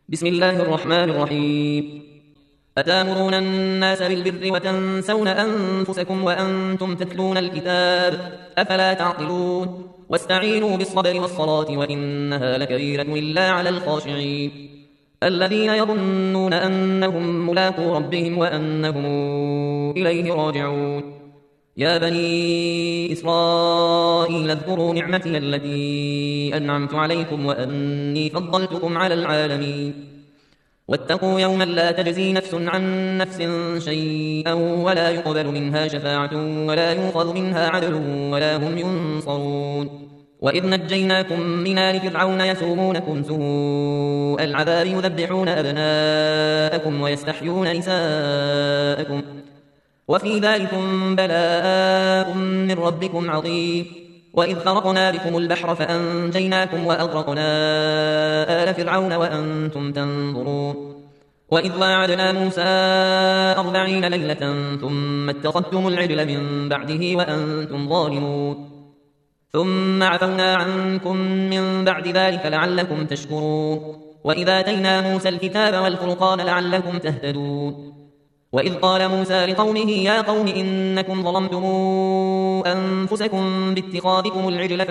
بسم الله الرحمن الرحيم. أتامرون الناس بالبر وتنسون أنفسكم وأنتم تتلون الكتاب أفلا تعقلون واستعينوا بالصبر والصلاة وإنها لكبيرة إلا على الخاشعين الذين يظنون أنهم ملاقو ربهم وأنهم إليه راجعون. يا بني إسرائيل اذكروا نعمتي التي أنعمت عليكم وأني فضلتكم على العالمين. واتقوا يوما لا تجزي نفس عن نفس شيئا ولا يقبل منها شفاعة ولا يؤخذ منها عدل ولا هم ينصرون. وإذ نجيناكم من آل فرعون يسومونكم سوء العذاب يذبحون أبناءكم ويستحيون نساءكم وفي ذلكم بلاء من ربكم عظيم. وإذ فرقنا بكم البحر فأنجيناكم وأغرقنا آل فرعون وأنتم تنظرون. وإذ واعدنا موسى 40 ليلة ثم اتخذتم العجل من بعده وأنتم ظالمون ثم عفونا عنكم من بعد ذلك لعلكم تشكرون. وإذا آتينا موسى الكتاب والفرقان لعلكم تهتدون. وإذ قال موسى لقومه يا قوم إنكم ظلمتم أنفسكم باتخاذكم العجل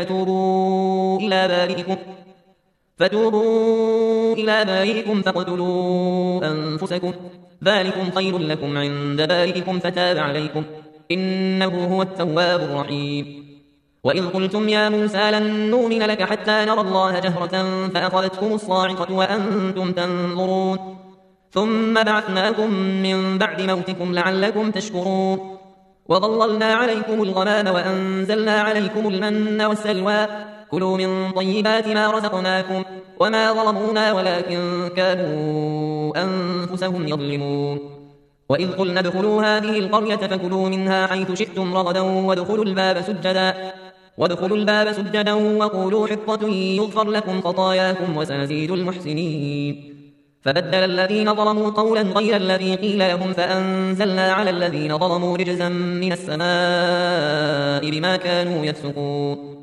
فتوبوا إلى بارئكم فاقتلوا أنفسكم ذلكم خير لكم عند بارئكم فتاب عليكم إنه هو التواب الرحيم. وإذ قلتم يا موسى لن نؤمن لك حتى نرى الله جهرة فأخذتكم الصاعقة وأنتم تنظرون ثم بعثناكم من بعد موتكم لعلكم تشكرون. وظللنا عليكم الغمام وأنزلنا عليكم المن والسلوى كلوا من طيبات ما رزقناكم وما ظلمونا ولكن كانوا أنفسهم يظلمون. وإذ قلنا ادخلوا هذه القرية فكلوا منها حيث شئتم رغدا وادخلوا الباب سجدا وقولوا حطة يغفر لكم خطاياكم وسنزيد المحسنين. فبدل الذين ظلموا قولا غير الذي قيل لهم فأنزلنا على الذين ظلموا رجزا من السماء بما كانوا يفسقون.